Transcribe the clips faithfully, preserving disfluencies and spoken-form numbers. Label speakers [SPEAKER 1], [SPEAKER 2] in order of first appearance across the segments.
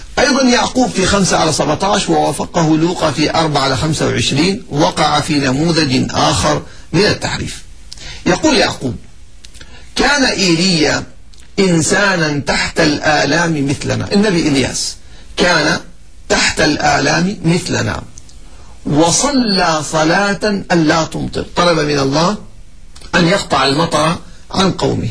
[SPEAKER 1] أيضا يعقوب في خمسة على سبعة عشر ووافقه لوقا في أربعة على خمسة وعشرين وقع في نموذج آخر من التحريف. يقول يعقوب: كان إيليا إنسانا تحت الآلام مثلنا. النبي إلياس كان تحت الآلام مثلنا وصلى صلاة ألا تمطر، طلب من الله أن يقطع المطر عن قومه،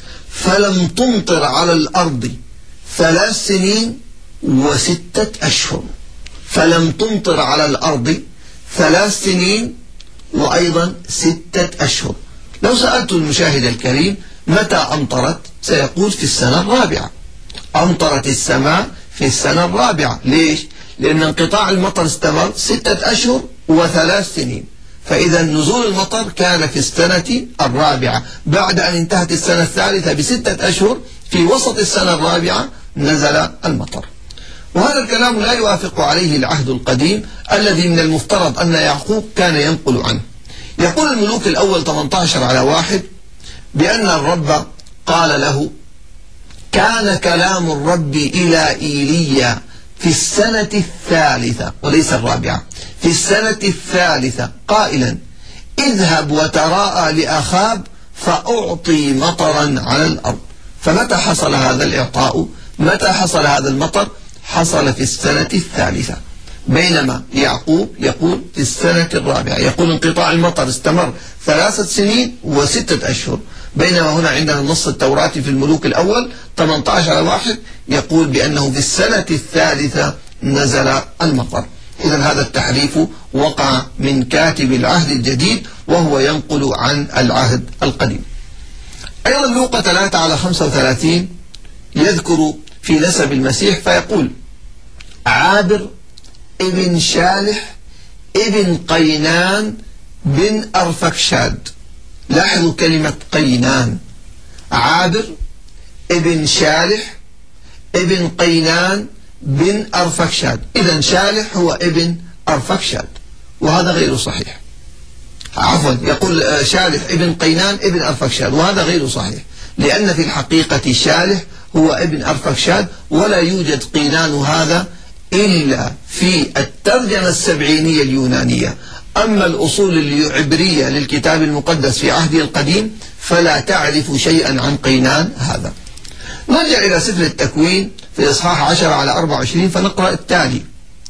[SPEAKER 1] فلم تمطر على الأرض ثلاث سنين وستة أشهر. فلم تمطر على الأرض ثلاث سنين وأيضا ستة أشهر. لو سألت المشاهد الكريم متى أمطرت، سيقول في السنة الرابعة. أمطرت السماء في السنة الرابعة. ليش؟ لأن انقطاع المطر استمر ستة أشهر وثلاث سنين، فإذا نزول المطر كان في السنة الرابعة. بعد أن انتهت السنة الثالثة بستة أشهر في وسط السنة الرابعة نزل المطر. وهذا الكلام لا يوافق عليه العهد القديم الذي من المفترض أن يعقوب كان ينقل عنه. يقول الملوك الأول ثمانية عشر على واحد بأن الرب قال له: كان كلام الرب إلى إيليا في السنة الثالثة وليس الرابعة، في السنة الثالثة قائلا: اذهب وتراءى لأخاب فأعطي مطرا على الأرض. فمتى حصل هذا الإعطاء؟ متى حصل هذا المطر؟ حصل في السنة الثالثة، بينما يعقوب يقول في السنة الرابعة. يقول انقطاع المطر استمر ثلاثة سنين وستة أشهر، بينما هنا عندنا النص التوراتي في الملوك الأول ثمانية عشر على واحد يقول بأنه في السنة الثالثة نزل المطر. إذن هذا التحريف وقع من كاتب العهد الجديد وهو ينقل عن العهد القديم. أيضا لوقا ثلاثة على خمسة وثلاثين يذكر في نسب المسيح فيقول: عابر ابن شالح ابن قينان بن أرفكشاد. لاحظوا كلمة قينان. عابر ابن شالح ابن قينان بن أرفكشاد. إذن شالح هو ابن أرفكشاد، وهذا غير صحيح. عفوا، يقول شالح ابن قينان ابن أرفكشاد، وهذا غير صحيح، لأن في الحقيقة شالح هو ابن أرفكشاد، ولا يوجد قينان هذا إلا في الترجمة السبعينية اليونانية. أما الأصول العبرية للكتاب المقدس في عهده القديم فلا تعرف شيئا عن قينان هذا. نرجع إلى سفر التكوين في إصحاح عشرة على أربعة وعشرين فنقرأ التالي: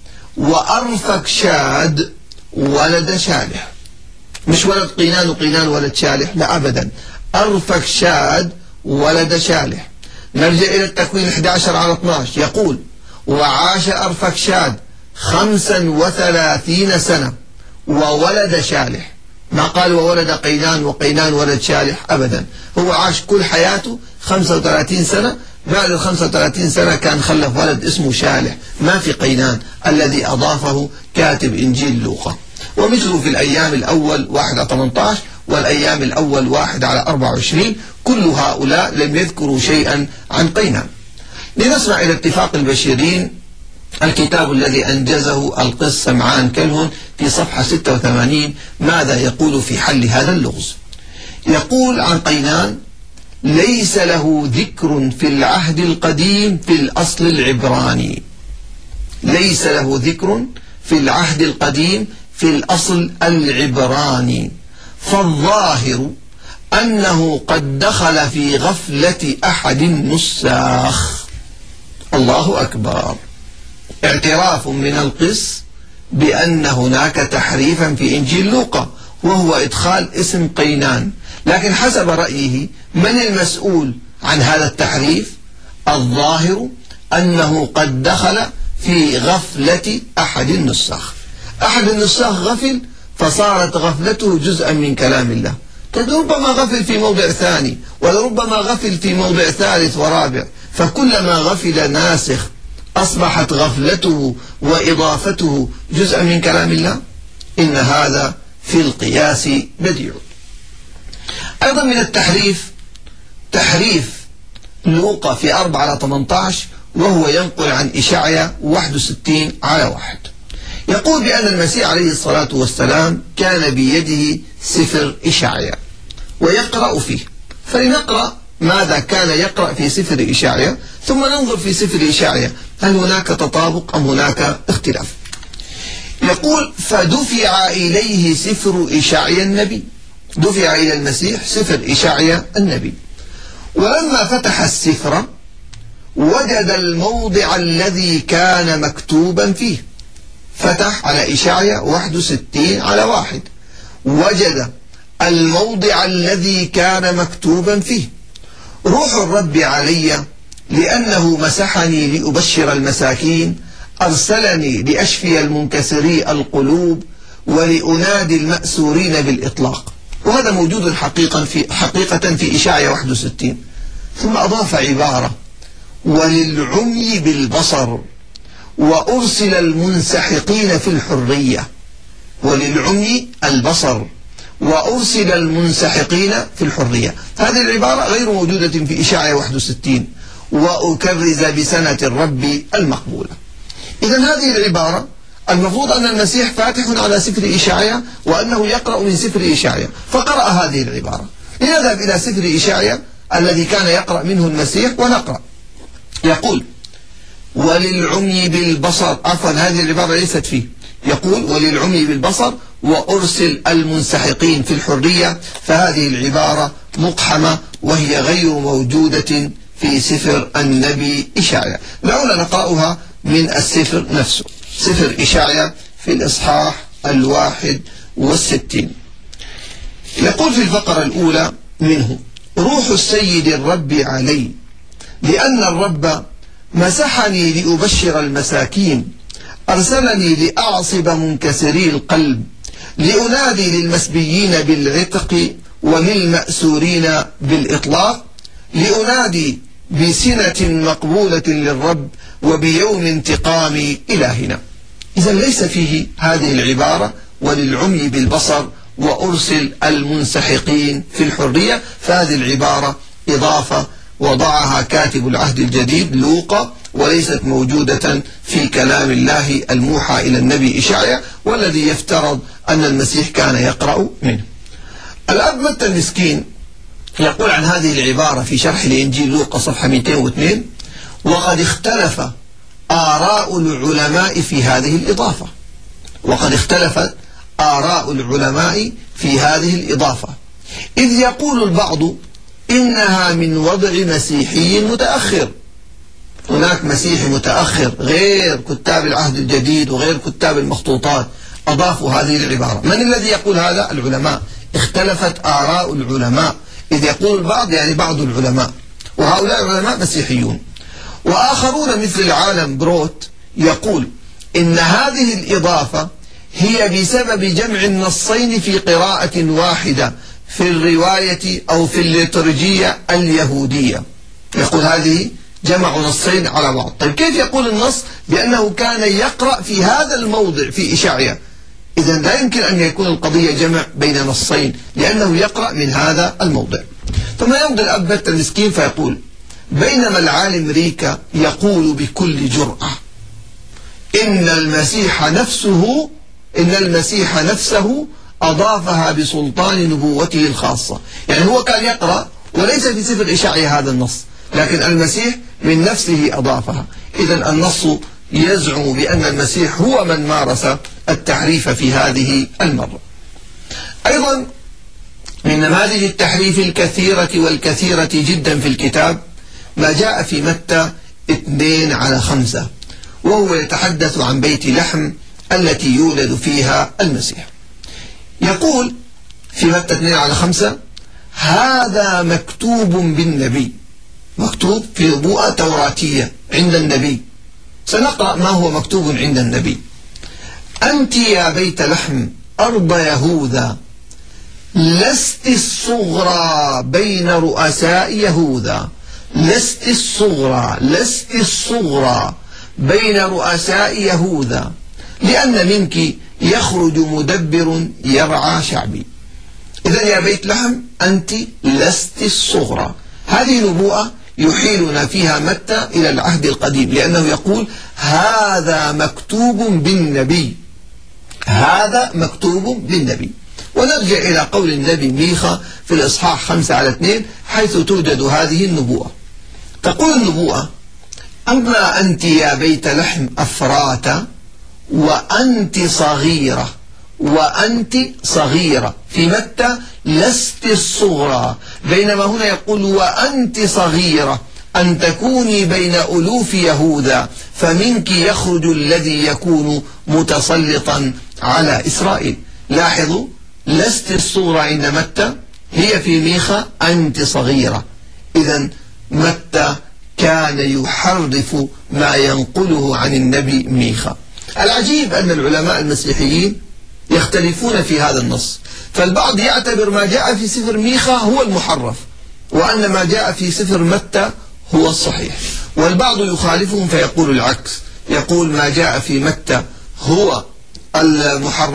[SPEAKER 1] وأرفكشاد ولد شالح. مش ولد قينان وقينان ولد شالح، لا أبدا، أرفكشاد ولد شالح. نرجع إلى التكوين أحد عشر على اثني عشر يقول: وعاش أرفكشاد خمسا وثلاثين سنة وولد شالح. ما قال وولد قينان وقينان ولد شالح أبدا، هو عاش كل حياته خمسة وثلاثين سنة. بعد ال خمسة وثلاثين سنة كان خلف ولد اسمه شالح، ما في قينان الذي أضافه كاتب إنجيل لوقا. ومثله في الأيام الأول واحد على ثمانية عشر والأيام الأول واحد على أربعة وعشرين، كل هؤلاء لم يذكروا شيئا عن قينان. لنسمع إلى اتفاق البشيرين، الكتاب الذي أنجزه القس سمعان كلهن في صفحة ستة وثمانين، ماذا يقول في حل هذا اللغز؟ يقول عن قينان: ليس له ذكر في العهد القديم في الأصل العبراني. ليس له ذكر في العهد القديم في الأصل العبراني، فالظاهر أنه قد دخل في غفلة أحد النساخ. الله أكبر. اعتراف من القس بأن هناك تحريفا في إنجيل لوقا، وهو إدخال اسم قينان. لكن حسب رأيه من المسؤول عن هذا التحريف؟ الظاهر أنه قد دخل في غفلة أحد النساخ. أحد النساخ غفل فصارت غفلته جزءا من كلام الله. ربما غفل في موضع ثاني، ولربما غفل في موضع ثالث ورابع، فكلما غفل ناسخ أصبحت غفلته وإضافته جزءا من كلام الله. إن هذا في القياس بديع. أيضا من التحريف تحريف لوقا في أربعة على ثمانية عشر، وهو ينقل عن إشعيا واحد وستين على واحد. يقول بأن المسيح عليه الصلاة والسلام كان بيده سفر إشعيا ويقرأ فيه. فلنقرأ ماذا كان يقرأ في سفر إشعيا، ثم ننظر في سفر إشعيا هل هناك تطابق أم هناك اختلاف. يقول فدفع إليه سفر إشعيا النبي، دفع إلى المسيح سفر إشعيا النبي، ولما فتح السفر وجد الموضع الذي كان مكتوبا فيه. فتح على إشعيا واحد وستين على واحد، وجد الموضع الذي كان مكتوبا فيه: روح الرب علي لأنه مسحني لأبشر المساكين، أرسلني لأشفي المنكسري القلوب ولأنادي المأسورين بالإطلاق. وهذا موجود حقيقة في, حقيقة في إشعيا واحد وستين. ثم أضاف عبارة: وللعمي بالبصر وأرسل المنسحقين في الحرية. وللعمي البصر وأرسل المنسحقين في الحرية. هذه العبارة غير موجودة في إشعيا واحد وستين: وأكرز بسنة الرب المقبولة. إذن هذه العبارة المفروض أن المسيح فاتح على سفر إشعيا وأنه يقرأ من سفر إشعيا، فقرأ هذه العبارة. لنذهب إلى سفر إشعيا الذي كان يقرأ منه المسيح ونقرأ. يقول: وللعمي بالبصر، عفوا هذه العبارة ليست فيه، يقول: وللعمي بالبصر وأرسل المنسحقين في الحرية. فهذه العبارة مقحمة وهي غير موجودة في سفر النبي إشعيا. دعونا نقرأها من السفر نفسه، سفر إشعيا في الإصحاح الواحد والستين. يقول في الفقرة الأولى منه: روح السيد الرب علي لأن الرب مسحني لأبشر المساكين، أرسلني لأعصب منكسري القلب، لأنادي للمسبيين بالعتق وللمأسورين بالإطلاق، لأنادي بسنة مقبولة للرب وبيوم انتقام إلهنا. إذا ليس فيه هذه العبارة: وللعمي بالبصر وأرسل المنسحقين في الحرية. فهذه العبارة إضافة وضعها كاتب العهد الجديد لوقا، وليست موجودة في كلام الله الموحى إلى النبي إشعيا، والذي يفترض أن المسيح كان يقرأ منه. الأب متى المسكين يقول عن هذه العبارة في شرح الإنجيل لوقا صفحة مئتين واثنين: وقد اختلف آراء العلماء في هذه الإضافة. وقد اختلفت آراء العلماء في هذه الإضافة، إذ يقول البعض إنها من وضع مسيحي متأخر. هناك مسيحي متأخر غير كتاب العهد الجديد وغير كتاب المخطوطات أضافوا هذه العبارة. من الذي يقول هذا؟ العلماء. اختلفت آراء العلماء، إذ يقول البعض يعني بعض العلماء، وهؤلاء العلماء مسيحيون. وآخرون مثل العالم بروت يقول إن هذه الإضافة هي بسبب جمع النصين في قراءة واحدة في الرواية أو في الليتورجية اليهودية. يقول هذه جمع نصين على بعض. طيب كيف يقول النص بأنه كان يقرأ في هذا الموضع في إشعيا؟ إذن لا يمكن أن يكون القضية جمع بين نصين، لأنه يقرأ من هذا الموضع. ثم يمضي الأب متى المسكين فيقول: بينما العالم ريكا يقول بكل جرأة إن المسيح نفسه إن المسيح نفسه أضافها بسلطان نبوته الخاصة. يعني هو كان يقرأ وليس في سفر إشعيا هذا النص، لكن المسيح من نفسه أضافها. إذن النص يزعم بأن المسيح هو من مارس التحريف في هذه المرة. أيضا من نماذج التحريف الكثيرة والكثيرة جدا في الكتاب ما جاء في متى اثنين على خمسة، وهو يتحدث عن بيت لحم التي يولد فيها المسيح. يقول في متى اثنين على خمسة: هذا مكتوب بالنبي، مكتوب في نبوءة توراتية عند النبي. سنقرأ ما هو مكتوب عند النبي: أنت يا بيت لحم أرض يهوذا لست الصغرى بين رؤساء يهوذا، لست الصغرى لست الصغرى بين رؤساء يهوذا، لأن منك يخرج مدبر يرعى شعبي. إذن يا بيت لحم أنت لست الصغرى. هذه نبوءة يحيلنا فيها متى إلى العهد القديم، لأنه يقول هذا مكتوب بالنبي، هذا مكتوب بالنبي. ونرجع إلى قول النبي ميخا في الإصحاح خمسة على اثنين حيث توجد هذه النبوءة. تقول النبوءة: أما أنت يا بيت لحم أفرات وأنت صغيرة، وأنت صغيرة في متى لست الصغرى، بينما هنا يقول وأنت صغيرة أن تكوني بين ألوف يهوذا فمنك يخرج الذي يكون متسلطا على إسرائيل. لاحظوا، لست الصغرى عند متى، هي في ميخا أنت صغيرة. إذن متى كان يحرف ما ينقله عن النبي ميخا. العجيب أن العلماء المسيحيين يختلفون في هذا النص، فالبعض يعتبر ما جاء في سفر ميخا هو المحرف، وأن ما جاء في سفر متى هو الصحيح، والبعض يخالفهم فيقول العكس، يقول ما جاء في متى هو المحرف